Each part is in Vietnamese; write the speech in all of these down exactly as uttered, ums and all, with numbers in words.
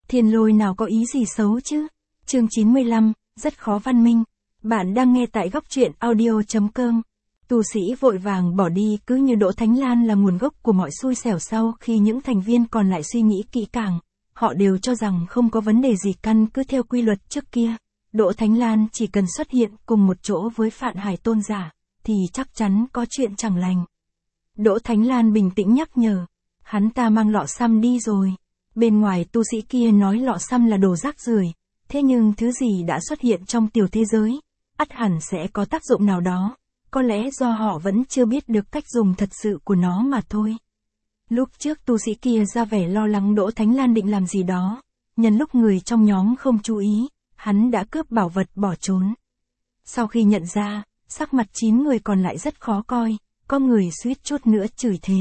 Thiên lôi nào có ý gì xấu chứ? Chương chín mươi lăm, rất khó văn minh. Bạn đang nghe tại góc truyện audio.com. Tu sĩ vội vàng bỏ đi cứ như Đỗ Thánh Lan là nguồn gốc của mọi xui xẻo. Sau khi những thành viên còn lại suy nghĩ kỹ càng, họ đều cho rằng không có vấn đề gì căn cứ theo quy luật trước kia. Đỗ Thánh Lan chỉ cần xuất hiện cùng một chỗ với Phạn Hải Tôn giả, thì chắc chắn có chuyện chẳng lành. Đỗ Thánh Lan bình tĩnh nhắc nhở, hắn ta mang lọ xăm đi rồi. Bên ngoài tu sĩ kia nói lọ xăm là đồ rác rưởi, thế nhưng thứ gì đã xuất hiện trong tiểu thế giới, ắt hẳn sẽ có tác dụng nào đó, có lẽ do họ vẫn chưa biết được cách dùng thật sự của nó mà thôi. Lúc trước tu sĩ kia ra vẻ lo lắng Đỗ Thánh Lan định làm gì đó, nhân lúc người trong nhóm không chú ý, hắn đã cướp bảo vật bỏ trốn. Sau khi nhận ra, sắc mặt chín người còn lại rất khó coi, có người suýt chút nữa chửi thề.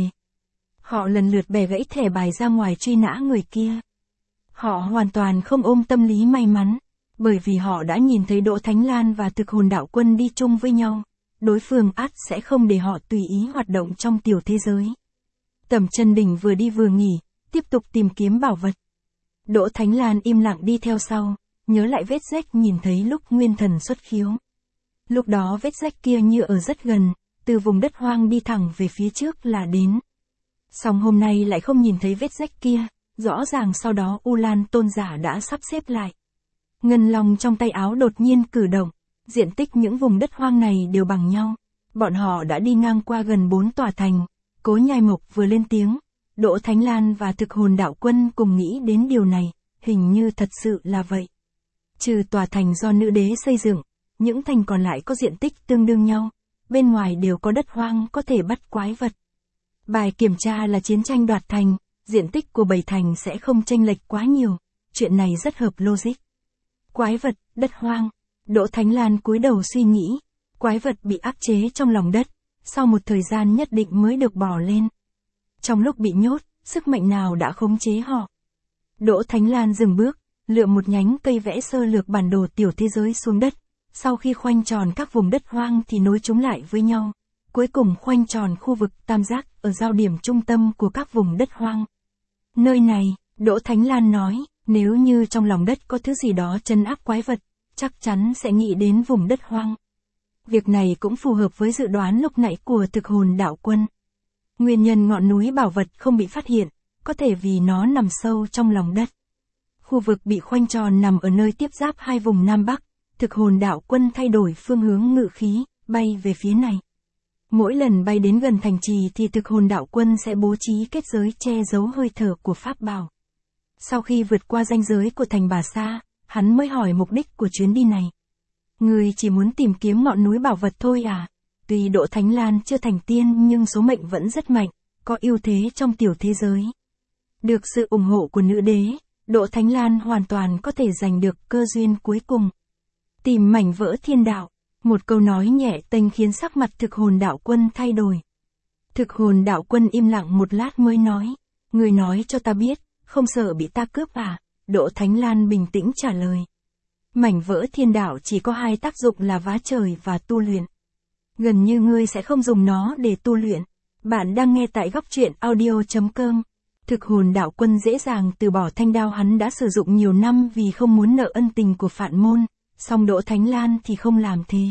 Họ lần lượt bẻ gãy thẻ bài ra ngoài truy nã người kia. Họ hoàn toàn không ôm tâm lý may mắn, bởi vì họ đã nhìn thấy Đỗ Thánh Lan và Thực Hồn Đạo Quân đi chung với nhau. Đối phương ắt sẽ không để họ tùy ý hoạt động trong tiểu thế giới. Tẩm Chân Đình vừa đi vừa nghỉ, tiếp tục tìm kiếm bảo vật. Đỗ Thánh Lan im lặng đi theo sau, nhớ lại vết rách nhìn thấy lúc nguyên thần xuất khiếu. Lúc đó vết rách kia như ở rất gần, từ vùng đất hoang đi thẳng về phía trước là đến. Song hôm nay lại không nhìn thấy vết rách kia, rõ ràng sau đó U Lan Tôn giả đã sắp xếp lại. Ngân long trong tay áo đột nhiên cử động, diện tích những vùng đất hoang này đều bằng nhau. Bọn họ đã đi ngang qua gần bốn tòa thành. Cố Nhai Mộc vừa lên tiếng, Đỗ Thánh Lan và Thực Hồn Đạo Quân cùng nghĩ đến điều này, hình như thật sự là vậy. Trừ tòa thành do nữ đế xây dựng, những thành còn lại có diện tích tương đương nhau, bên ngoài đều có đất hoang có thể bắt quái vật. Bài kiểm tra là chiến tranh đoạt thành, diện tích của bảy thành sẽ không chênh lệch quá nhiều, chuyện này rất hợp logic. Quái vật, đất hoang. Đỗ Thánh Lan cúi đầu suy nghĩ, quái vật bị áp chế trong lòng đất, sau một thời gian nhất định mới được bò lên. Trong lúc bị nhốt, sức mạnh nào đã khống chế họ? Đỗ Thánh Lan dừng bước, lựa một nhánh cây vẽ sơ lược bản đồ tiểu thế giới xuống đất, sau khi khoanh tròn các vùng đất hoang thì nối chúng lại với nhau, cuối cùng khoanh tròn khu vực tam giác ở giao điểm trung tâm của các vùng đất hoang. Nơi này, Đỗ Thánh Lan nói, nếu như trong lòng đất có thứ gì đó trấn áp quái vật, chắc chắn sẽ nghĩ đến vùng đất hoang. Việc này cũng phù hợp với dự đoán lúc nãy của Thực Hồn Đạo Quân. Nguyên nhân ngọn núi bảo vật không bị phát hiện, có thể vì nó nằm sâu trong lòng đất. Khu vực bị khoanh tròn nằm ở nơi tiếp giáp hai vùng Nam Bắc. Thực Hồn Đạo Quân thay đổi phương hướng ngự khí, bay về phía này. Mỗi lần bay đến gần thành trì thì Thực Hồn Đạo Quân sẽ bố trí kết giới che giấu hơi thở của pháp bảo. Sau khi vượt qua ranh giới của thành Bà Sa, hắn mới hỏi mục đích của chuyến đi này. Người chỉ muốn tìm kiếm ngọn núi bảo vật thôi à? Tuy Đỗ Thánh Lan chưa thành tiên nhưng số mệnh vẫn rất mạnh, có ưu thế trong tiểu thế giới. Được sự ủng hộ của nữ đế, Đỗ Thánh Lan hoàn toàn có thể giành được cơ duyên cuối cùng. Tìm mảnh vỡ thiên đạo. Một câu nói nhẹ tênh khiến sắc mặt Thực Hồn Đạo Quân thay đổi. Thực Hồn Đạo Quân im lặng một lát mới nói, người nói cho ta biết, không sợ bị ta cướp à? Đỗ Thánh Lan bình tĩnh trả lời. Mảnh vỡ thiên đạo chỉ có hai tác dụng là vá trời và tu luyện. Gần như ngươi sẽ không dùng nó để tu luyện. Bạn đang nghe tại góc truyện audio.com. Thực Hồn Đạo Quân dễ dàng từ bỏ thanh đao hắn đã sử dụng nhiều năm vì không muốn nợ ân tình của Phạn Môn, song Đỗ Thánh Lan thì không làm thế.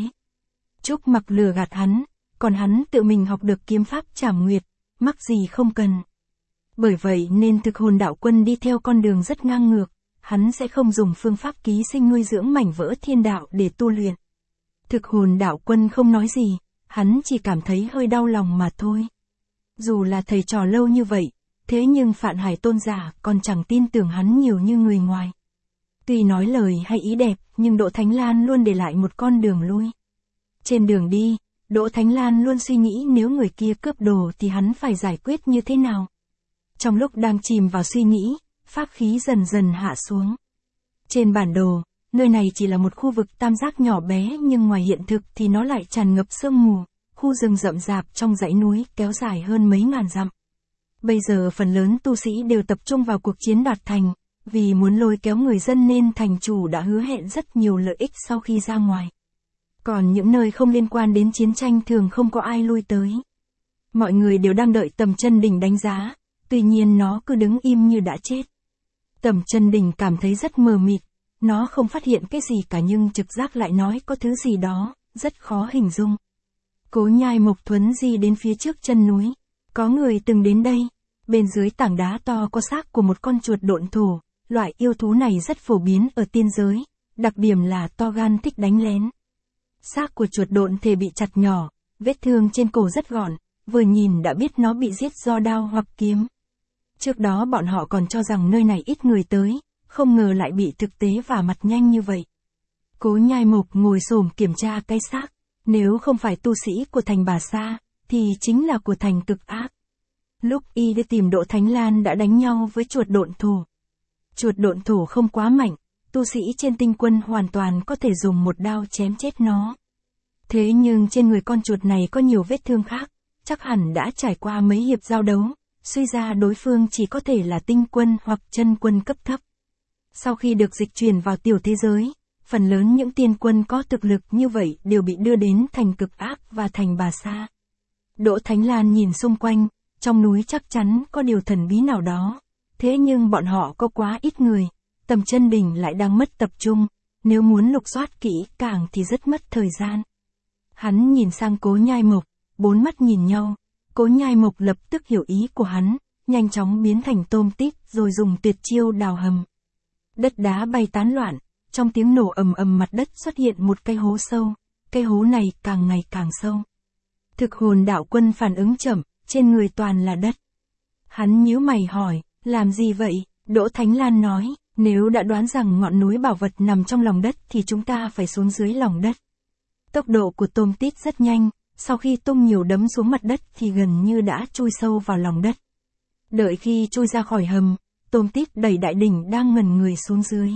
Trúc Mặc lừa gạt hắn, còn hắn tự mình học được kiếm pháp Trảm Nguyệt, mắc gì không cần. Bởi vậy nên Thực Hồn Đạo Quân đi theo con đường rất ngang ngược, hắn sẽ không dùng phương pháp ký sinh nuôi dưỡng mảnh vỡ thiên đạo để tu luyện. Thực Hồn Đạo Quân không nói gì, hắn chỉ cảm thấy hơi đau lòng mà thôi. Dù là thầy trò lâu như vậy, thế nhưng Phạn Hải Tôn giả còn chẳng tin tưởng hắn nhiều như người ngoài. Tuy nói lời hay ý đẹp, nhưng Đỗ Thánh Lan luôn để lại một con đường lui. Trên đường đi, Đỗ Thánh Lan luôn suy nghĩ nếu người kia cướp đồ thì hắn phải giải quyết như thế nào. Trong lúc đang chìm vào suy nghĩ, pháp khí dần dần hạ xuống. Trên bản đồ, nơi này chỉ là một khu vực tam giác nhỏ bé nhưng ngoài hiện thực thì nó lại tràn ngập sương mù, khu rừng rậm rạp trong dãy núi kéo dài hơn mấy ngàn dặm. Bây giờ phần lớn tu sĩ đều tập trung vào cuộc chiến đoạt thành, vì muốn lôi kéo người dân nên thành chủ đã hứa hẹn rất nhiều lợi ích sau khi ra ngoài. Còn những nơi không liên quan đến chiến tranh thường không có ai lui tới. Mọi người đều đang đợi Tẩm Chân Đình đánh giá, tuy nhiên nó cứ đứng im như đã chết. Tầm Chân Đình cảm thấy rất mờ mịt, nó không phát hiện cái gì cả nhưng trực giác lại nói có thứ gì đó, rất khó hình dung. Cố Nhai Mộc thuấn di đến phía trước chân núi. Có người từng đến đây. Bên dưới tảng đá to có xác của một con chuột độn thổ, loại yêu thú này rất phổ biến ở tiên giới, đặc điểm là to gan thích đánh lén. Xác của chuột độn thể bị chặt nhỏ, vết thương trên cổ rất gọn, vừa nhìn đã biết nó bị giết do đao hoặc kiếm. Trước đó bọn họ còn cho rằng nơi này ít người tới, không ngờ lại bị thực tế vả mặt nhanh như vậy. Cố Nhai Mộc ngồi xổm kiểm tra cái xác, nếu không phải tu sĩ của thành Bà Sa, thì chính là của thành Cực Ác. Lúc y đi tìm Đỗ Thánh Lan đã đánh nhau với chuột độn thổ. Chuột độn thổ không quá mạnh, tu sĩ trên tinh quân hoàn toàn có thể dùng một đao chém chết nó. Thế nhưng trên người con chuột này có nhiều vết thương khác, chắc hẳn đã trải qua mấy hiệp giao đấu, suy ra đối phương chỉ có thể là tinh quân hoặc chân quân cấp thấp. Sau khi được dịch chuyển vào tiểu thế giới, phần lớn những tiên quân có thực lực như vậy đều bị đưa đến thành Cực Ác và thành Bà Sa. Đỗ Thánh Lan nhìn xung quanh, trong núi chắc chắn có điều thần bí nào đó, thế nhưng bọn họ có quá ít người, Tầm Chân Đình lại đang mất tập trung, nếu muốn lục soát kỹ càng thì rất mất thời gian. Hắn nhìn sang Cố Nhai Mộc, bốn mắt nhìn nhau, Cố Nhai Mộc lập tức hiểu ý của hắn, nhanh chóng biến thành tôm tít rồi dùng tuyệt chiêu đào hầm. Đất đá bay tán loạn, trong tiếng nổ ầm ầm mặt đất xuất hiện một cái hố sâu, cái hố này càng ngày càng sâu. Thực Hồn Đạo Quân phản ứng chậm, trên người toàn là đất. Hắn nhíu mày hỏi, làm gì vậy? Đỗ Thánh Lan nói, nếu đã đoán rằng ngọn núi bảo vật nằm trong lòng đất thì chúng ta phải xuống dưới lòng đất. Tốc độ của tôm tít rất nhanh, sau khi tung nhiều đấm xuống mặt đất thì gần như đã chui sâu vào lòng đất. Đợi khi chui ra khỏi hầm, tôm tít đẩy Đại Đỉnh đang ngẩn người xuống dưới.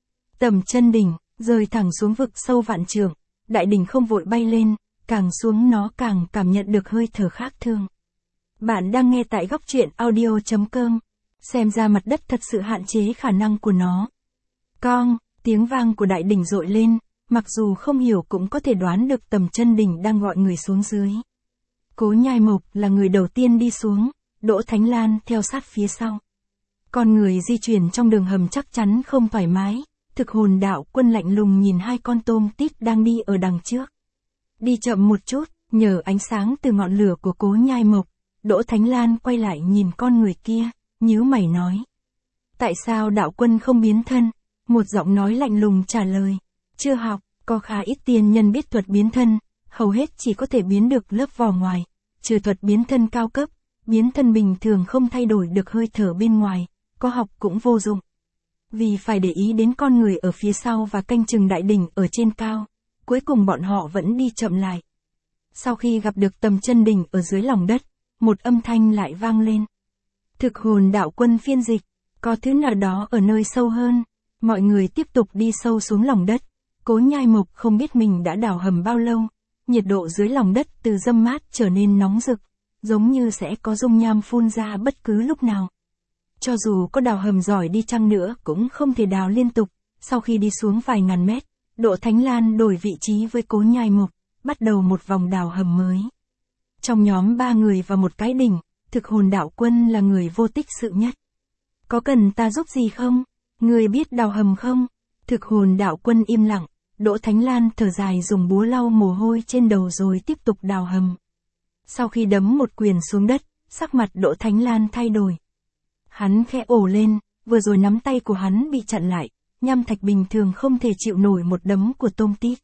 Tầm Chân Đình, rơi thẳng xuống vực sâu vạn trượng, Đại Đỉnh không vội bay lên, càng xuống nó càng cảm nhận được hơi thở khác thường. Bạn đang nghe tại góc truyện audio chấm com, xem ra mặt đất thật sự hạn chế khả năng của nó. Con, tiếng vang của Đại Đỉnh dội lên, mặc dù không hiểu cũng có thể đoán được Tầm Chân Đình đang gọi người xuống dưới. Cố Nhai Mộc là người đầu tiên đi xuống, Đỗ Thánh Lan theo sát phía sau. Con người di chuyển trong đường hầm chắc chắn không thoải mái, Thực Hồn Đạo Quân lạnh lùng nhìn hai con tôm tít đang đi ở đằng trước. Đi chậm một chút, nhờ ánh sáng từ ngọn lửa của Cố Nhai Mộc, Đỗ Thánh Lan quay lại nhìn con người kia, nhíu mày nói. Tại sao đạo quân không biến thân? Một giọng nói lạnh lùng trả lời. Chưa học, có khá ít tiên nhân biết thuật biến thân, hầu hết chỉ có thể biến được lớp vỏ ngoài, trừ thuật biến thân cao cấp, biến thân bình thường không thay đổi được hơi thở bên ngoài, có học cũng vô dụng. Vì phải để ý đến con người ở phía sau và canh chừng Đại Đỉnh ở trên cao, cuối cùng bọn họ vẫn đi chậm lại. Sau khi gặp được Tầm Chân Đình ở dưới lòng đất, một âm thanh lại vang lên. Thực Hồn Đạo Quân phiên dịch, có thứ nào đó ở nơi sâu hơn. Mọi người tiếp tục đi sâu xuống lòng đất. Cố Nhai Mộc không biết mình đã đào hầm bao lâu, nhiệt độ dưới lòng đất từ râm mát trở nên nóng rực, giống như sẽ có dung nham phun ra bất cứ lúc nào. Cho dù có đào hầm giỏi đi chăng nữa cũng không thể đào liên tục. Sau khi đi xuống vài ngàn mét, Đỗ Thánh Lan đổi vị trí với Cố Nhai Mộc, bắt đầu một vòng đào hầm mới. Trong nhóm ba người và một cái đỉnh, Thực Hồn Đạo Quân là người vô tích sự nhất. Có cần ta giúp gì không? Người biết đào hầm không? Thực Hồn Đạo Quân im lặng, Đỗ Thánh Lan thở dài dùng búa lau mồ hôi trên đầu rồi tiếp tục đào hầm. Sau khi đấm một quyền xuống đất, sắc mặt Đỗ Thánh Lan thay đổi. Hắn khẽ ồ lên, vừa rồi nắm tay của hắn bị chặn lại, nham thạch bình thường không thể chịu nổi một đấm của tôm tít.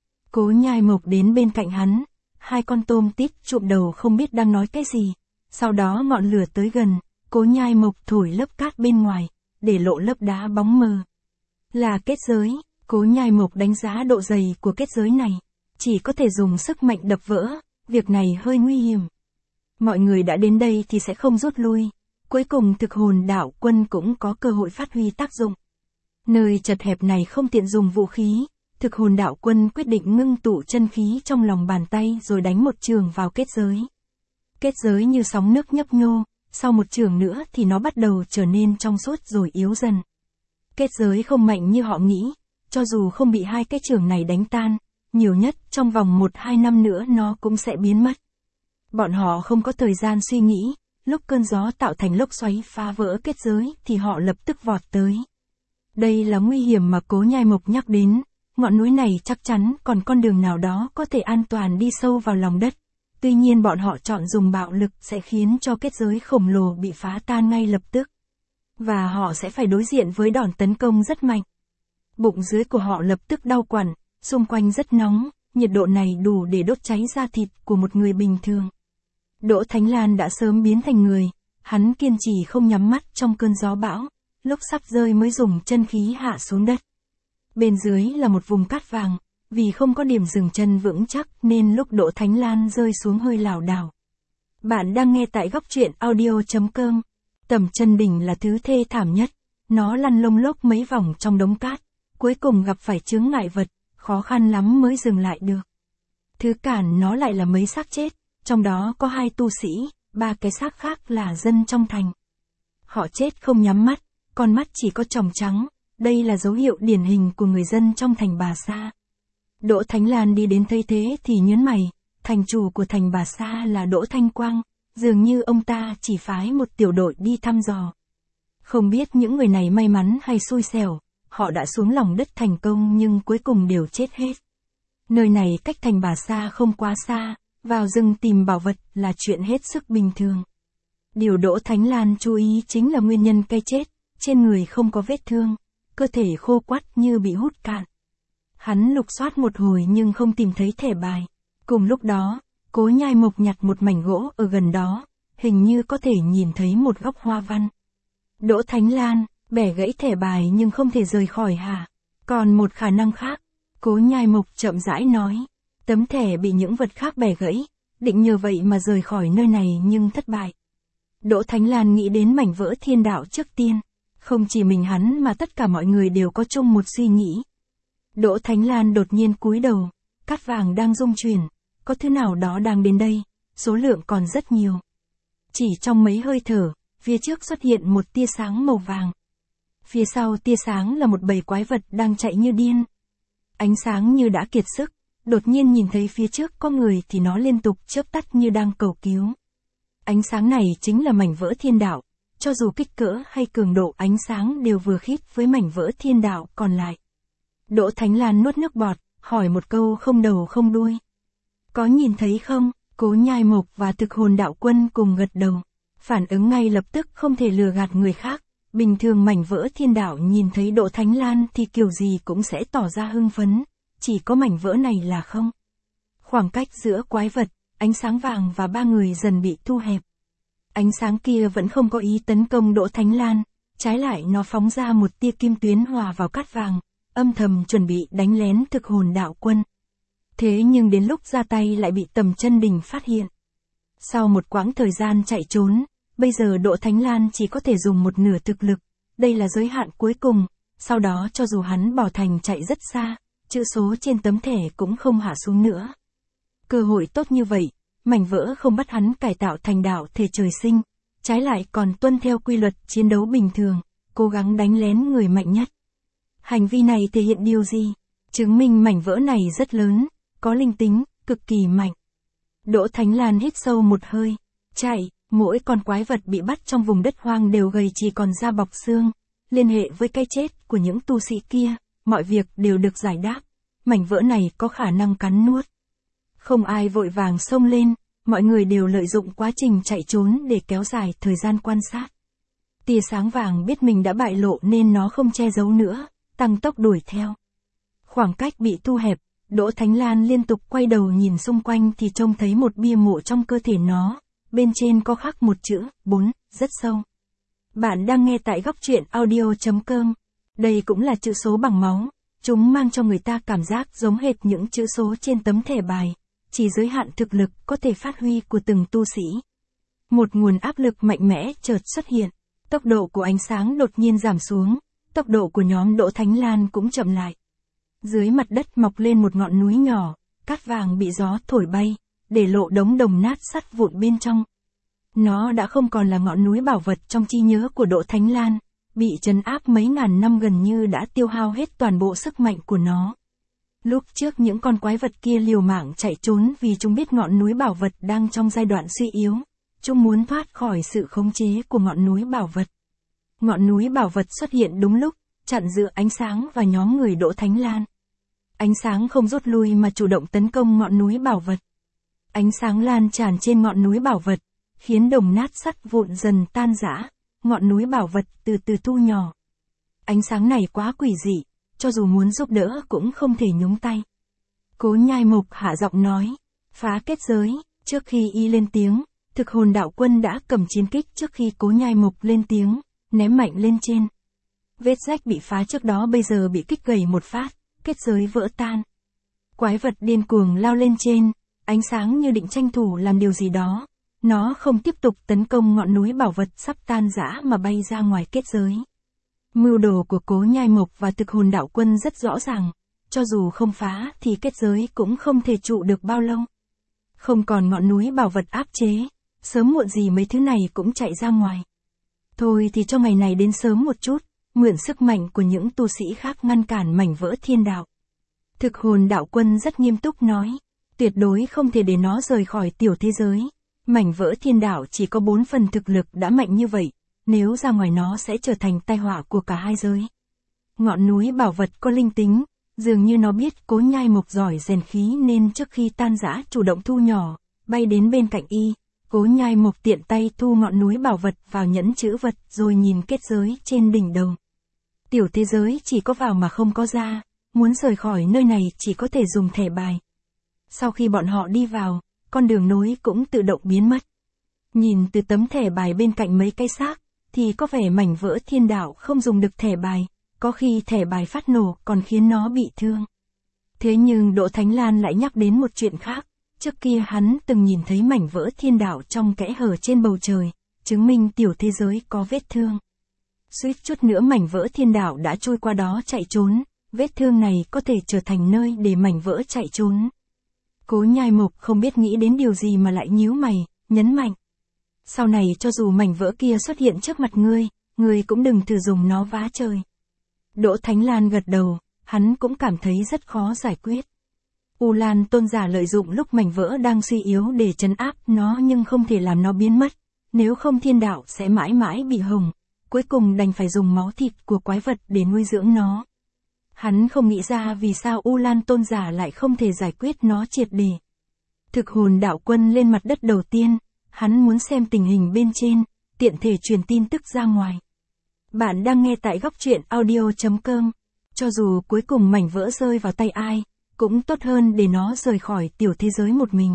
Cố Nhai Mộc đến bên cạnh hắn, hai con tôm tít chụm đầu không biết đang nói cái gì. Sau đó ngọn lửa tới gần, Cố Nhai Mộc thổi lớp cát bên ngoài, để lộ lớp đá bóng mờ. Là kết giới, Cố Nhai Mộc đánh giá độ dày của kết giới này. Chỉ có thể dùng sức mạnh đập vỡ, việc này hơi nguy hiểm. Mọi người đã đến đây thì sẽ không rút lui. Cuối cùng Thực Hồn Đạo Quân cũng có cơ hội phát huy tác dụng. Nơi chật hẹp này không tiện dùng vũ khí, Thực Hồn Đạo Quân quyết định ngưng tụ chân khí trong lòng bàn tay rồi đánh một chưởng vào kết giới. Kết giới như sóng nước nhấp nhô, sau một chưởng nữa thì nó bắt đầu trở nên trong suốt rồi yếu dần. Kết giới không mạnh như họ nghĩ, cho dù không bị hai cái chưởng này đánh tan, nhiều nhất trong vòng một hai năm nữa nó cũng sẽ biến mất. Bọn họ không có thời gian suy nghĩ, lúc cơn gió tạo thành lốc xoáy phá vỡ kết giới thì họ lập tức vọt tới. Đây là nguy hiểm mà Cố Nhai Mộc nhắc đến, ngọn núi này chắc chắn còn con đường nào đó có thể an toàn đi sâu vào lòng đất. Tuy nhiên bọn họ chọn dùng bạo lực sẽ khiến cho kết giới khổng lồ bị phá tan ngay lập tức. Và họ sẽ phải đối diện với đòn tấn công rất mạnh. Bụng dưới của họ lập tức đau quặn, xung quanh rất nóng, nhiệt độ này đủ để đốt cháy da thịt của một người bình thường. Đỗ Thánh Lan đã sớm biến thành người, hắn kiên trì không nhắm mắt trong cơn gió bão, lúc sắp rơi mới dùng chân khí hạ xuống đất. Bên dưới là một vùng cát vàng, vì không có điểm dừng chân vững chắc nên lúc Đỗ Thánh Lan rơi xuống hơi lảo đảo. Bạn đang nghe tại góc truyện audio chấm com. Tầm chân đỉnh là thứ thê thảm nhất, nó lăn lông lốc mấy vòng trong đống cát, cuối cùng gặp phải chướng ngại vật, khó khăn lắm mới dừng lại được. Thứ cản nó lại là mấy xác chết, trong đó có hai tu sĩ, ba cái xác khác là dân trong thành. Họ chết không nhắm mắt, con mắt chỉ có tròng trắng, đây là dấu hiệu điển hình của người dân trong thành Bà Sa. Đỗ Thánh Lan đi đến thấy thế thì nhớn mày, thành chủ của thành Bà Sa là Đỗ Thanh Quang, dường như ông ta chỉ phái một tiểu đội đi thăm dò. Không biết những người này may mắn hay xui xẻo, họ đã xuống lòng đất thành công nhưng cuối cùng đều chết hết. Nơi này cách thành Bà Sa không quá xa, vào rừng tìm bảo vật là chuyện hết sức bình thường. Điều Đỗ Thánh Lan chú ý chính là nguyên nhân cái chết, trên người không có vết thương, cơ thể khô quắt như bị hút cạn. Hắn lục soát một hồi nhưng không tìm thấy thẻ bài. Cùng lúc đó, Cố Nhai Mộc nhặt một mảnh gỗ ở gần đó, hình như có thể nhìn thấy một góc hoa văn. Đỗ Thánh Lan, bẻ gãy thẻ bài nhưng không thể rời khỏi hả? Còn một khả năng khác, Cố Nhai Mộc chậm rãi nói. Tấm thẻ bị những vật khác bẻ gãy, định nhờ vậy mà rời khỏi nơi này nhưng thất bại. Đỗ Thánh Lan nghĩ đến mảnh vỡ thiên đạo trước tiên. Không chỉ mình hắn mà tất cả mọi người đều có chung một suy nghĩ. Đỗ Thánh Lan đột nhiên cúi đầu, cát vàng đang rung chuyển, có thứ nào đó đang đến đây, số lượng còn rất nhiều. Chỉ trong mấy hơi thở, phía trước xuất hiện một tia sáng màu vàng. Phía sau tia sáng là một bầy quái vật đang chạy như điên. Ánh sáng như đã kiệt sức, đột nhiên nhìn thấy phía trước có người thì nó liên tục chớp tắt như đang cầu cứu. Ánh sáng này chính là mảnh vỡ thiên đạo, cho dù kích cỡ hay cường độ ánh sáng đều vừa khít với mảnh vỡ thiên đạo còn lại. Đỗ Thánh Lan nuốt nước bọt, hỏi một câu không đầu không đuôi. Có nhìn thấy không? Cố Nhai Mộc và Thực Hồn Đạo Quân cùng gật đầu. Phản ứng ngay lập tức không thể lừa gạt người khác. Bình thường mảnh vỡ thiên đạo nhìn thấy Đỗ Thánh Lan thì kiểu gì cũng sẽ tỏ ra hưng phấn. Chỉ có mảnh vỡ này là không. Khoảng cách giữa quái vật, ánh sáng vàng và ba người dần bị thu hẹp. Ánh sáng kia vẫn không có ý tấn công Đỗ Thánh Lan, trái lại nó phóng ra một tia kim tuyến hòa vào cát vàng, âm thầm chuẩn bị đánh lén Thực Hồn Đạo Quân. Thế nhưng đến lúc ra tay lại bị Tầm Chân Đỉnh phát hiện. Sau một quãng thời gian chạy trốn, bây giờ Đỗ Thánh Lan chỉ có thể dùng một nửa thực lực, đây là giới hạn cuối cùng, sau đó cho dù hắn bỏ thành chạy rất xa, chữ số trên tấm thẻ cũng không hạ xuống nữa. Cơ hội tốt như vậy, mảnh vỡ không bắt hắn cải tạo thành đạo thể trời sinh, trái lại còn tuân theo quy luật chiến đấu bình thường, cố gắng đánh lén người mạnh nhất. Hành vi này thể hiện điều gì? Chứng minh mảnh vỡ này rất lớn, có linh tính, cực kỳ mạnh. Đỗ Thánh Lan hít sâu một hơi, chạy, mỗi con quái vật bị bắt trong vùng đất hoang đều gầy chỉ còn da bọc xương, liên hệ với cái chết của những tu sĩ kia, mọi việc đều được giải đáp, mảnh vỡ này có khả năng cắn nuốt. Không ai vội vàng xông lên, mọi người đều lợi dụng quá trình chạy trốn để kéo dài thời gian quan sát. Tia sáng vàng biết mình đã bại lộ nên nó không che giấu nữa, tăng tốc đuổi theo. Khoảng cách bị thu hẹp, Đỗ Thánh Lan liên tục quay đầu nhìn xung quanh thì trông thấy một bia mộ trong cơ thể nó, bên trên có khắc một chữ, bốn, rất sâu. Bạn đang nghe tại góc truyện audio chấm com. Đây cũng là chữ số bằng máu, chúng mang cho người ta cảm giác giống hệt những chữ số trên tấm thẻ bài, chỉ giới hạn thực lực có thể phát huy của từng tu sĩ. Một nguồn áp lực mạnh mẽ chợt xuất hiện, tốc độ của ánh sáng đột nhiên giảm xuống, tốc độ của nhóm Đỗ Thánh Lan cũng chậm lại. Dưới mặt đất mọc lên một ngọn núi nhỏ, cát vàng bị gió thổi bay, để lộ đống đồng nát sắt vụn bên trong. Nó đã không còn là ngọn núi bảo vật trong trí nhớ của Đỗ Thánh Lan, bị trấn áp mấy ngàn năm gần như đã tiêu hao hết toàn bộ sức mạnh của nó. Lúc trước những con quái vật kia liều mạng chạy trốn vì chúng biết ngọn núi bảo vật đang trong giai đoạn suy yếu, chúng muốn thoát khỏi sự khống chế của ngọn núi bảo vật. Ngọn núi bảo vật xuất hiện đúng lúc, chặn giữa ánh sáng và nhóm người Đỗ Thánh Lan. Ánh sáng không rút lui mà chủ động tấn công ngọn núi bảo vật. Ánh sáng lan tràn trên ngọn núi bảo vật, khiến đồng nát sắt vụn dần tan rã, ngọn núi bảo vật từ từ thu nhỏ. Ánh sáng này quá quỷ dị, cho dù muốn giúp đỡ cũng không thể nhúng tay. Cố Nhai Mộc hạ giọng nói, phá kết giới. Trước khi y lên tiếng, Thực Hồn Đạo Quân đã cầm chiến kích trước khi Cố Nhai Mộc lên tiếng, ném mạnh lên trên. Vết rách bị phá trước đó bây giờ bị kích gầy một phát, kết giới vỡ tan. Quái vật điên cuồng lao lên trên, ánh sáng như định tranh thủ làm điều gì đó. Nó không tiếp tục tấn công ngọn núi bảo vật sắp tan rã mà bay ra ngoài kết giới. Mưu đồ của Cố Nhai Mộc và Thực Hồn Đạo Quân rất rõ ràng, cho dù không phá thì kết giới cũng không thể trụ được bao lâu. Không còn ngọn núi bảo vật áp chế, sớm muộn gì mấy thứ này cũng chạy ra ngoài. Thôi thì cho ngày này đến sớm một chút, mượn sức mạnh của những tu sĩ khác ngăn cản mảnh vỡ thiên đạo. Thực Hồn Đạo Quân rất nghiêm túc nói, tuyệt đối không thể để nó rời khỏi tiểu thế giới. Mảnh vỡ thiên đạo chỉ có bốn phần thực lực đã mạnh như vậy, nếu ra ngoài nó sẽ trở thành tai họa của cả hai giới. Ngọn núi bảo vật có linh tính, dường như nó biết Cố Nhai Mộc giỏi rèn khí nên trước khi tan rã chủ động thu nhỏ, bay đến bên cạnh y. Cố Nhai Mộc tiện tay thu ngọn núi bảo vật vào nhẫn chữ vật rồi nhìn kết giới trên đỉnh đầu. Tiểu thế giới chỉ có vào mà không có ra, muốn rời khỏi nơi này chỉ có thể dùng thẻ bài. Sau khi bọn họ đi vào, con đường nối cũng tự động biến mất. Nhìn từ tấm thẻ bài bên cạnh mấy cái xác, thì có vẻ mảnh vỡ thiên đạo không dùng được thẻ bài, có khi thẻ bài phát nổ còn khiến nó bị thương. Thế nhưng Đỗ Thánh Lan lại nhắc đến một chuyện khác, trước kia hắn từng nhìn thấy mảnh vỡ thiên đạo trong kẽ hở trên bầu trời, chứng minh tiểu thế giới có vết thương. Suýt chút nữa mảnh vỡ thiên đạo đã trôi qua đó chạy trốn, vết thương này có thể trở thành nơi để mảnh vỡ chạy trốn. Cố Nhai Mộc không biết nghĩ đến điều gì mà lại nhíu mày, nhấn mạnh. Sau này cho dù mảnh vỡ kia xuất hiện trước mặt ngươi, ngươi cũng đừng thử dùng nó vá trời. Đỗ Thánh Lan gật đầu, hắn cũng cảm thấy rất khó giải quyết. U Lan Tôn giả lợi dụng lúc mảnh vỡ đang suy yếu để trấn áp nó nhưng không thể làm nó biến mất, nếu không thiên đạo sẽ mãi mãi bị hỏng, cuối cùng đành phải dùng máu thịt của quái vật để nuôi dưỡng nó. Hắn không nghĩ ra vì sao U Lan Tôn giả lại không thể giải quyết nó triệt để. Thực Hồn Đạo Quân lên mặt đất đầu tiên, hắn muốn xem tình hình bên trên, tiện thể truyền tin tức ra ngoài. Bạn đang nghe tại góc truyện audio chấm com. Cho dù cuối cùng mảnh vỡ rơi vào tay ai, cũng tốt hơn để nó rời khỏi tiểu thế giới một mình.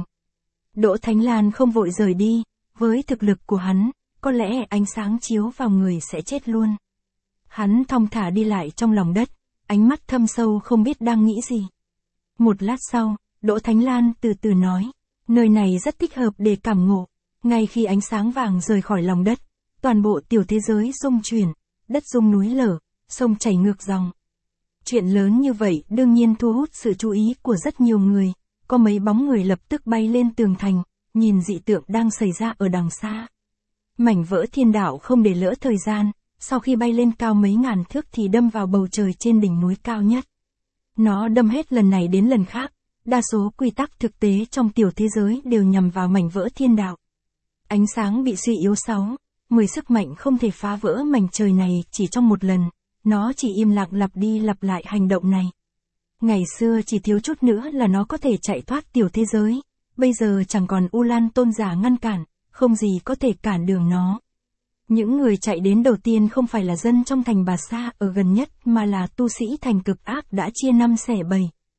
Đỗ Thánh Lan không vội rời đi, với thực lực của hắn, có lẽ ánh sáng chiếu vào người sẽ chết luôn. Hắn thong thả đi lại trong lòng đất, ánh mắt thâm sâu không biết đang nghĩ gì. Một lát sau, Đỗ Thánh Lan từ từ nói, nơi này rất thích hợp để cảm ngộ. Ngay khi ánh sáng vàng rời khỏi lòng đất, toàn bộ tiểu thế giới rung chuyển, đất rung núi lở, sông chảy ngược dòng. Chuyện lớn như vậy đương nhiên thu hút sự chú ý của rất nhiều người, có mấy bóng người lập tức bay lên tường thành, nhìn dị tượng đang xảy ra ở đằng xa. Mảnh vỡ thiên đạo không để lỡ thời gian, sau khi bay lên cao mấy ngàn thước thì đâm vào bầu trời trên đỉnh núi cao nhất. Nó đâm hết lần này đến lần khác, đa số quy tắc thực tế trong tiểu thế giới đều nhằm vào mảnh vỡ thiên đạo. Ánh sáng bị suy yếu sáu, mười sức mạnh không thể phá vỡ mảnh trời này chỉ trong một lần, nó chỉ im lặng lặp đi lặp lại hành động này. Ngày xưa chỉ thiếu chút nữa là nó có thể chạy thoát tiểu thế giới, bây giờ chẳng còn U Lan Tôn giả ngăn cản, không gì có thể cản đường nó. Những người chạy đến đầu tiên không phải là dân trong thành Bà Sa ở gần nhất mà là tu sĩ thành cực ác đã chia năm xẻ bảy.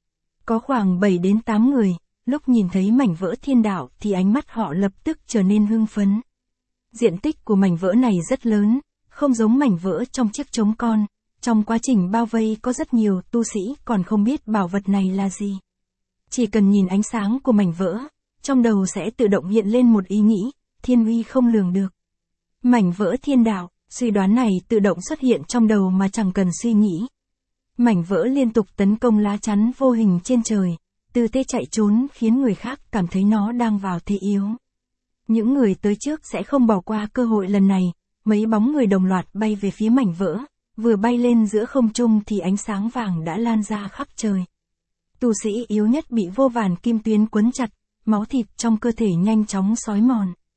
Có khoảng bảy đến tám người, lúc nhìn thấy mảnh vỡ thiên đạo thì ánh mắt họ lập tức trở nên hưng phấn. Diện tích của mảnh vỡ này rất lớn, không giống mảnh vỡ trong chiếc trống con. Trong quá trình bao vây có rất nhiều tu sĩ còn không biết bảo vật này là gì. Chỉ cần nhìn ánh sáng của mảnh vỡ, trong đầu sẽ tự động hiện lên một ý nghĩ, thiên uy không lường được. Mảnh vỡ thiên đạo, suy đoán này tự động xuất hiện trong đầu mà chẳng cần suy nghĩ. Mảnh vỡ liên tục tấn công lá chắn vô hình trên trời, tư thế chạy trốn khiến người khác cảm thấy nó đang vào thế yếu. Những người tới trước sẽ không bỏ qua cơ hội lần này, mấy bóng người đồng loạt bay về phía mảnh vỡ, vừa bay lên giữa không trung thì ánh sáng vàng đã lan ra khắp trời. Tu sĩ yếu nhất bị vô vàn kim tuyến quấn chặt, máu thịt trong cơ thể nhanh chóng xói mòn.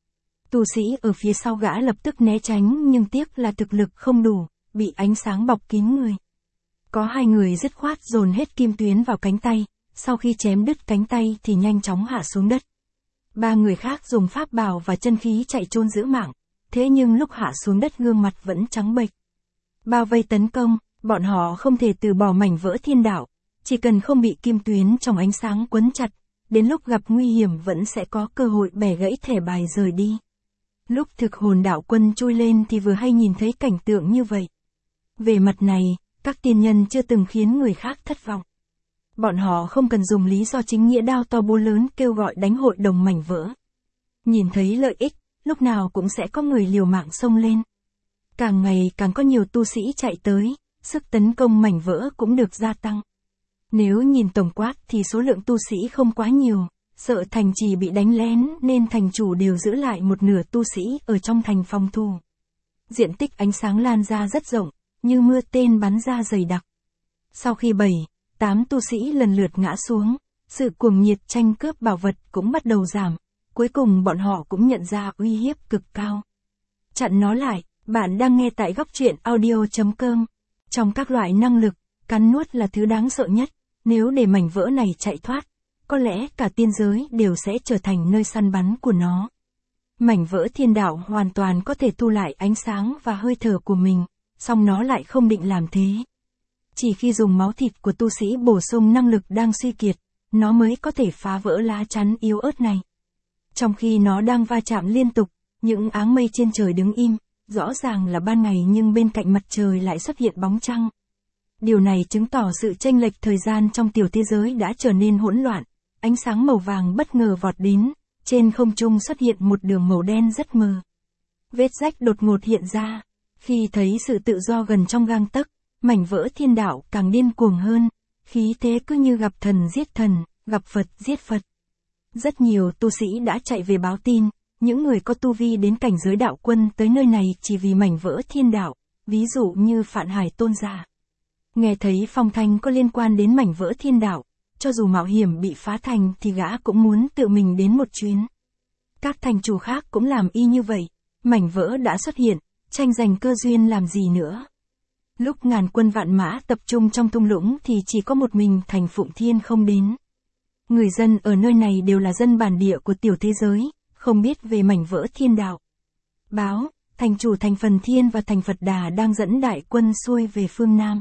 Tu sĩ ở phía sau gã lập tức né tránh nhưng tiếc là thực lực không đủ, bị ánh sáng bọc kín người. Có hai người dứt khoát dồn hết kim tuyến vào cánh tay, sau khi chém đứt cánh tay thì nhanh chóng hạ xuống đất. Ba người khác dùng pháp bảo và chân khí chạy chôn giữ mạng, thế nhưng lúc hạ xuống đất gương mặt vẫn trắng bệch. Bao vây tấn công, bọn họ không thể từ bỏ mảnh vỡ thiên đạo, chỉ cần không bị kim tuyến trong ánh sáng quấn chặt, đến lúc gặp nguy hiểm vẫn sẽ có cơ hội bẻ gãy thẻ bài rời đi. Lúc thực hồn đạo quân trôi lên thì vừa hay nhìn thấy cảnh tượng như vậy. Về mặt này, các tiên nhân chưa từng khiến người khác thất vọng. Bọn họ không cần dùng lý do chính nghĩa đao to búa lớn kêu gọi đánh hội đồng mảnh vỡ. Nhìn thấy lợi ích, lúc nào cũng sẽ có người liều mạng xông lên. Càng ngày càng có nhiều tu sĩ chạy tới, sức tấn công mảnh vỡ cũng được gia tăng. Nếu nhìn tổng quát thì số lượng tu sĩ không quá nhiều, sợ thành trì bị đánh lén nên thành chủ đều giữ lại một nửa tu sĩ ở trong thành phòng thủ. Diện tích ánh sáng lan ra rất rộng, như mưa tên bắn ra dày đặc. Sau khi bảy, tám tu sĩ lần lượt ngã xuống, sự cuồng nhiệt tranh cướp bảo vật cũng bắt đầu giảm, cuối cùng bọn họ cũng nhận ra uy hiếp cực cao. Chặn nó lại, bạn đang nghe tại góc truyện audio chấm com. Trong các loại năng lực, cắn nuốt là thứ đáng sợ nhất, nếu để mảnh vỡ này chạy thoát, có lẽ cả tiên giới đều sẽ trở thành nơi săn bắn của nó. Mảnh vỡ thiên đạo hoàn toàn có thể thu lại ánh sáng và hơi thở của mình, song nó lại không định làm thế. Chỉ khi dùng máu thịt của tu sĩ bổ sung năng lực đang suy kiệt, nó mới có thể phá vỡ lá chắn yếu ớt này. Trong khi nó đang va chạm liên tục, những áng mây trên trời đứng im, rõ ràng là ban ngày nhưng bên cạnh mặt trời lại xuất hiện bóng trăng. Điều này chứng tỏ sự chênh lệch thời gian trong tiểu thế giới đã trở nên hỗn loạn, ánh sáng màu vàng bất ngờ vọt đến, trên không trung xuất hiện một đường màu đen rất mờ. Vết rách đột ngột hiện ra, khi thấy sự tự do gần trong gang tấc, mảnh vỡ thiên đạo càng điên cuồng hơn, khí thế cứ như gặp thần giết thần, gặp Phật giết Phật. Rất nhiều tu sĩ đã chạy về báo tin, những người có tu vi đến cảnh giới đạo quân tới nơi này chỉ vì mảnh vỡ thiên đạo, ví dụ như Phạn Hải Tôn giả. Nghe thấy phong thanh có liên quan đến mảnh vỡ thiên đạo, cho dù mạo hiểm bị phá thành thì gã cũng muốn tự mình đến một chuyến. Các thành chủ khác cũng làm y như vậy, mảnh vỡ đã xuất hiện, tranh giành cơ duyên làm gì nữa. Lúc ngàn quân vạn mã tập trung trong thung lũng thì chỉ có một mình thành Phụng Thiên không đến. Người dân ở nơi này đều là dân bản địa của tiểu thế giới, không biết về mảnh vỡ thiên đạo. Báo, thành chủ thành Phần Thiên và thành Phật Đà đang dẫn đại quân xuôi về phương Nam.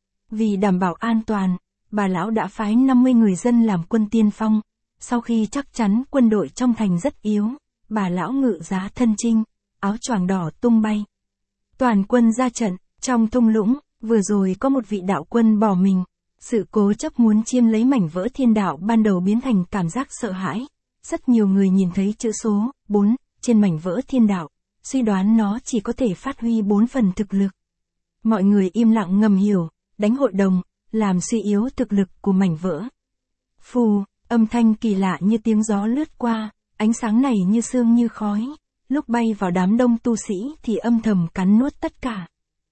Vì đảm bảo an toàn, bà lão đã phái năm mươi người dân làm quân tiên phong. Sau khi chắc chắn quân đội trong thành rất yếu, bà lão ngự giá thân chinh, áo choàng đỏ tung bay. Toàn quân ra trận, trong thung lũng, vừa rồi có một vị đạo quân bỏ mình. Sự cố chấp muốn chiêm lấy mảnh vỡ thiên đạo ban đầu biến thành cảm giác sợ hãi. Rất nhiều người nhìn thấy chữ số bốn trên mảnh vỡ thiên đạo, suy đoán nó chỉ có thể phát huy bốn phần thực lực. Mọi người im lặng ngầm hiểu, đánh hội đồng, làm suy yếu thực lực của mảnh vỡ. Phù, âm thanh kỳ lạ như tiếng gió lướt qua, ánh sáng này như sương như khói, lúc bay vào đám đông tu sĩ thì âm thầm cắn nuốt tất cả.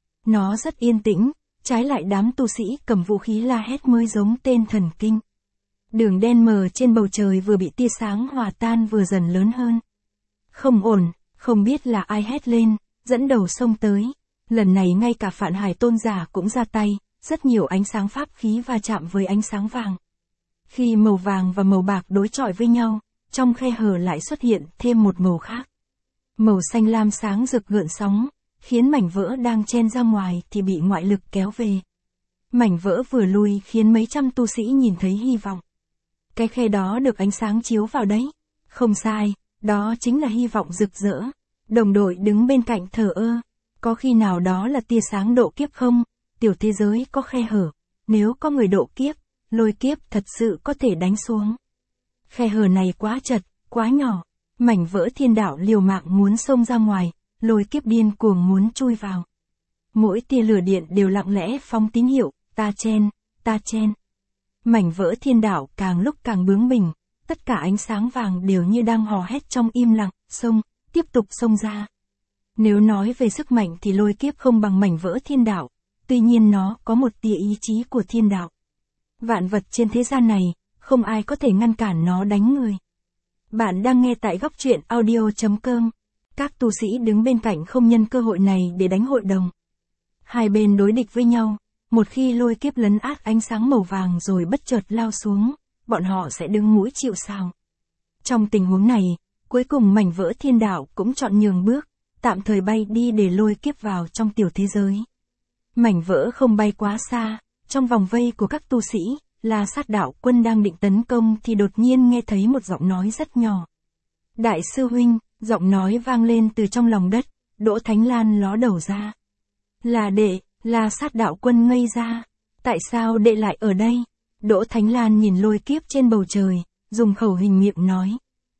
Nó rất yên tĩnh, trái lại đám tu sĩ cầm vũ khí la hét mới giống tên thần kinh. Đường đen mờ trên bầu trời vừa bị tia sáng hòa tan vừa dần lớn hơn. Không ổn, không biết là ai hét lên, dẫn đầu xông tới. Lần này ngay cả Phạn Hải Tôn giả cũng ra tay, rất nhiều ánh sáng pháp khí va chạm với ánh sáng vàng. Khi màu vàng và màu bạc đối chọi với nhau, trong khe hở lại xuất hiện thêm một màu khác. Màu xanh lam sáng rực gợn sóng, khiến mảnh vỡ đang chen ra ngoài thì bị ngoại lực kéo về. Mảnh vỡ vừa lui khiến mấy trăm tu sĩ nhìn thấy hy vọng. Cái khe đó được ánh sáng chiếu vào đấy. Không sai, đó chính là hy vọng rực rỡ. Đồng đội đứng bên cạnh thờ ơ. Có khi nào đó là tia sáng độ kiếp không? Tiểu thế giới có khe hở. Nếu có người độ kiếp, lôi kiếp thật sự có thể đánh xuống. Khe hở này quá chật, quá nhỏ. Mảnh vỡ thiên đạo liều mạng muốn xông ra ngoài, lôi kiếp điên cuồng muốn chui vào. Mỗi tia lửa điện đều lặng lẽ phóng tín hiệu, ta chen, ta chen. Mảnh vỡ thiên đạo càng lúc càng bướng bỉnh, tất cả ánh sáng vàng đều như đang hò hét trong im lặng, xông, tiếp tục xông ra. Nếu nói về sức mạnh thì lôi kiếp không bằng mảnh vỡ thiên đạo, tuy nhiên nó có một tia ý chí của thiên đạo. Vạn vật trên thế gian này, không ai có thể ngăn cản nó đánh người. Bạn đang nghe tại góc truyện audio chấm com. Các tu sĩ đứng bên cạnh không nhân cơ hội này để đánh hội đồng. Hai bên đối địch với nhau, một khi lôi kiếp lấn át ánh sáng màu vàng rồi bất chợt lao xuống, bọn họ sẽ đứng mũi chịu sào. Trong tình huống này, cuối cùng mảnh vỡ thiên đạo cũng chọn nhường bước, tạm thời bay đi để lôi kiếp vào trong tiểu thế giới. Mảnh vỡ không bay quá xa, trong vòng vây của các tu sĩ, La Sát đạo quân đang định tấn công thì đột nhiên nghe thấy một giọng nói rất nhỏ. Đại sư huynh, giọng nói vang lên từ trong lòng đất, Đỗ Thánh Lan ló đầu ra. Là đệ, La Sát đạo quân ngây ra. Tại sao đệ lại ở đây? Đỗ Thánh Lan nhìn lôi kiếp trên bầu trời, dùng khẩu hình miệng nói.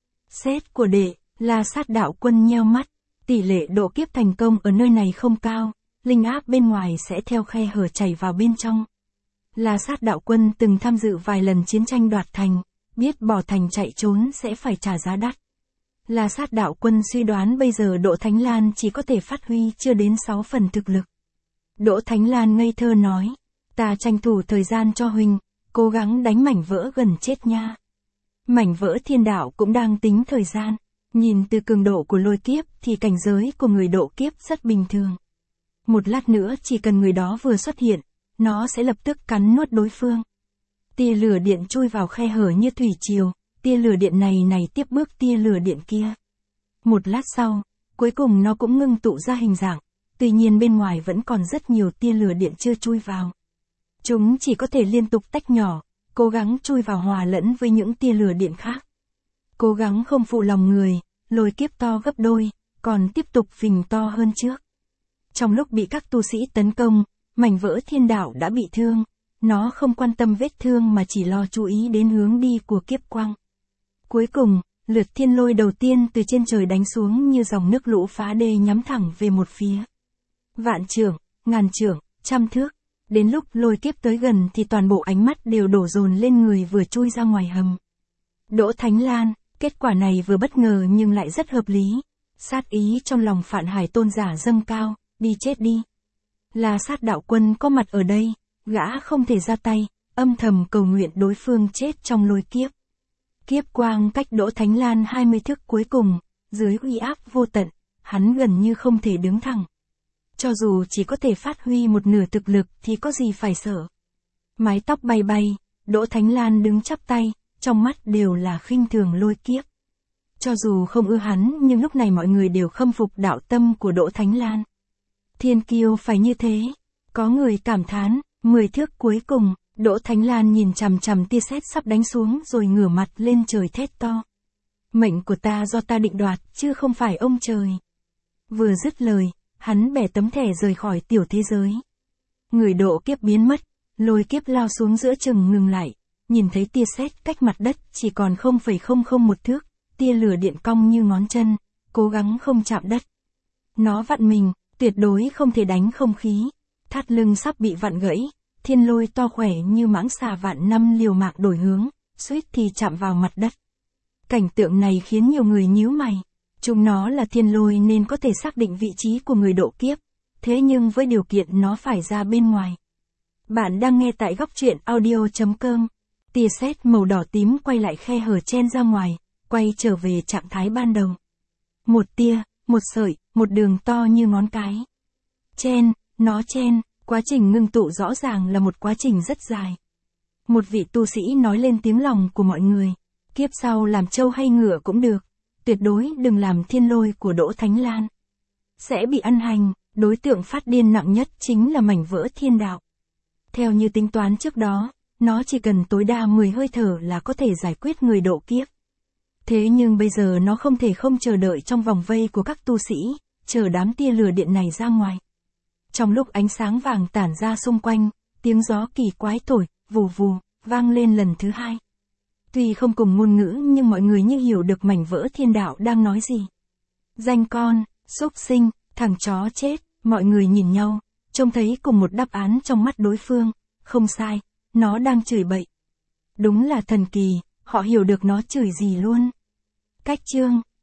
Xét của đệ, La Sát đạo quân nheo mắt, tỷ lệ độ kiếp thành công ở nơi này không cao, linh áp bên ngoài sẽ theo khe hở chảy vào bên trong. La Sát đạo quân từng tham dự vài lần chiến tranh đoạt thành, biết bỏ thành chạy trốn sẽ phải trả giá đắt. La Sát đạo quân suy đoán bây giờ Đỗ Thánh Lan chỉ có thể phát huy chưa đến sáu phần thực lực. Đỗ Thánh Lan ngây thơ nói, ta tranh thủ thời gian cho huynh, cố gắng đánh mảnh vỡ gần chết nha. Mảnh vỡ thiên đạo cũng đang tính thời gian, nhìn từ cường độ của lôi kiếp thì cảnh giới của người độ kiếp rất bình thường. Một lát nữa chỉ cần người đó vừa xuất hiện, nó sẽ lập tức cắn nuốt đối phương. Tia lửa điện chui vào khe hở như thủy triều, tia lửa điện này này tiếp bước tia lửa điện kia. Một lát sau, cuối cùng nó cũng ngưng tụ ra hình dạng, tuy nhiên bên ngoài vẫn còn rất nhiều tia lửa điện chưa chui vào. Chúng chỉ có thể liên tục tách nhỏ, cố gắng chui vào hòa lẫn với những tia lửa điện khác. Cố gắng không phụ lòng người, lôi kiếp to gấp đôi, còn tiếp tục phình to hơn trước. Trong lúc bị các tu sĩ tấn công, mảnh vỡ thiên đạo đã bị thương, nó không quan tâm vết thương mà chỉ lo chú ý đến hướng đi của kiếp quang. Cuối cùng, lượt thiên lôi đầu tiên từ trên trời đánh xuống như dòng nước lũ phá đê nhắm thẳng về một phía. Vạn trượng, ngàn trượng, trăm thước, đến lúc lôi kiếp tới gần thì toàn bộ ánh mắt đều đổ dồn lên người vừa chui ra ngoài hầm. Đỗ Thánh Lan, kết quả này vừa bất ngờ nhưng lại rất hợp lý. Sát ý trong lòng Phạn Hải tôn giả dâng cao, đi chết đi. La Sát đạo quân có mặt ở đây, gã không thể ra tay, âm thầm cầu nguyện đối phương chết trong lôi kiếp. Kiếp quang cách Đỗ Thánh Lan hai mươi thước cuối cùng, dưới uy áp vô tận, hắn gần như không thể đứng thẳng. Cho dù chỉ có thể phát huy một nửa thực lực thì có gì phải sợ. Mái tóc bay bay, Đỗ Thánh Lan đứng chắp tay, trong mắt đều là khinh thường lôi kiếp. Cho dù không ưa hắn nhưng lúc này mọi người đều khâm phục đạo tâm của Đỗ Thánh Lan. Thiên kiêu phải như thế. Có người cảm thán, mười thước cuối cùng, Đỗ Thánh Lan nhìn chằm chằm tia sét sắp đánh xuống rồi ngửa mặt lên trời thét to. Mệnh của ta do ta định đoạt, chứ không phải ông trời. Vừa dứt lời, hắn bẻ tấm thẻ rời khỏi tiểu thế giới. Người độ kiếp biến mất, lôi kiếp lao xuống giữa chừng ngừng lại, nhìn thấy tia sét cách mặt đất chỉ còn không phẩy không không một thước, tia lửa điện cong như ngón chân, cố gắng không chạm đất. Nó vặn mình, tuyệt đối không thể đánh không khí, thắt lưng sắp bị vặn gãy, thiên lôi to khỏe như mãng xà vạn năm liều mạng đổi hướng, suýt thì chạm vào mặt đất. Cảnh tượng này khiến nhiều người nhíu mày. Chúng nó là thiên lôi nên có thể xác định vị trí của người độ kiếp, thế nhưng với điều kiện nó phải ra bên ngoài. Bạn đang nghe tại góc truyện audio chấm com. Tia sét màu đỏ tím quay lại khe hở chen ra ngoài, quay trở về trạng thái ban đầu. Một tia, một sợi, một đường to như ngón cái. Chen, nó chen, quá trình ngưng tụ rõ ràng là một quá trình rất dài. Một vị tu sĩ nói lên tiếng lòng của mọi người, kiếp sau làm trâu hay ngựa cũng được, tuyệt đối đừng làm thiên lôi của Đỗ Thánh Lan. Sẽ bị ăn hành, đối tượng phát điên nặng nhất chính là mảnh vỡ thiên đạo. Theo như tính toán trước đó, nó chỉ cần tối đa mười hơi thở là có thể giải quyết người độ kiếp. Thế nhưng bây giờ nó không thể không chờ đợi trong vòng vây của các tu sĩ, chờ đám tia lửa điện này ra ngoài. Trong lúc ánh sáng vàng tản ra xung quanh, tiếng gió kỳ quái thổi, vù vù, vang lên lần thứ hai. Tuy không cùng ngôn ngữ nhưng mọi người như hiểu được mảnh vỡ thiên đạo đang nói gì. Danh con, xúc sinh, thằng chó chết, mọi người nhìn nhau, trông thấy cùng một đáp án trong mắt đối phương, không sai, nó đang chửi bậy. Đúng là thần kỳ, họ hiểu được nó chửi gì luôn. Cách chương